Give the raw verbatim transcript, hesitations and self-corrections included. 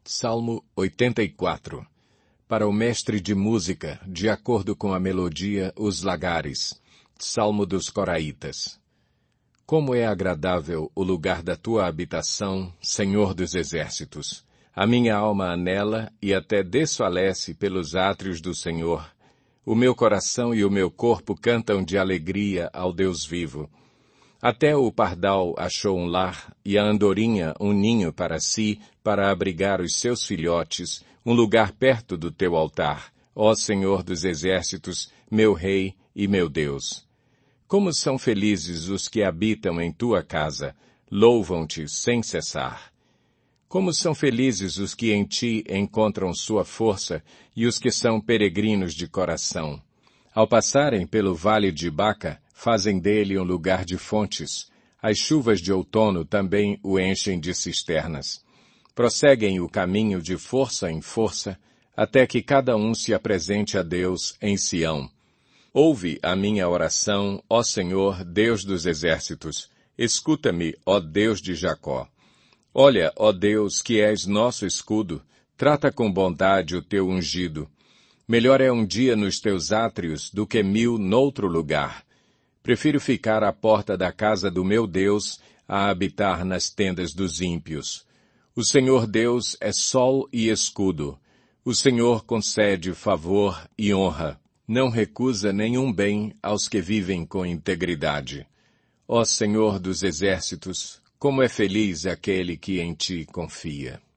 Salmo oitenta e quatro. Para o mestre de música, de acordo com a melodia, os lagares. Salmo dos Coraitas. Como é agradável o lugar da tua habitação, Senhor dos exércitos! A minha alma anela e até desfalece pelos átrios do Senhor. O meu coração e o meu corpo cantam de alegria ao Deus vivo. Até o pardal achou um lar, e a andorinha um ninho para si, para abrigar os seus filhotes, um lugar perto do teu altar, ó Senhor dos exércitos, meu Rei e meu Deus. Como são felizes os que habitam em tua casa, louvam-te sem cessar. Como são felizes os que em ti encontram sua força e os que são peregrinos de coração. Ao passarem pelo vale de Baca, fazem dele um lugar de fontes. As chuvas de outono também o enchem de cisternas. Prosseguem o caminho de força em força, até que cada um se apresente a Deus em Sião. Ouve a minha oração, ó Senhor, Deus dos exércitos. Escuta-me, ó Deus de Jacó. Olha, ó Deus, que és nosso escudo, trata com bondade o teu ungido. Melhor é um dia nos teus átrios do que mil noutro lugar. Prefiro ficar à porta da casa do meu Deus a habitar nas tendas dos ímpios. O Senhor Deus é sol e escudo. O Senhor concede favor e honra. Não recusa nenhum bem aos que vivem com integridade. Ó Senhor dos exércitos, como é feliz aquele que em ti confia.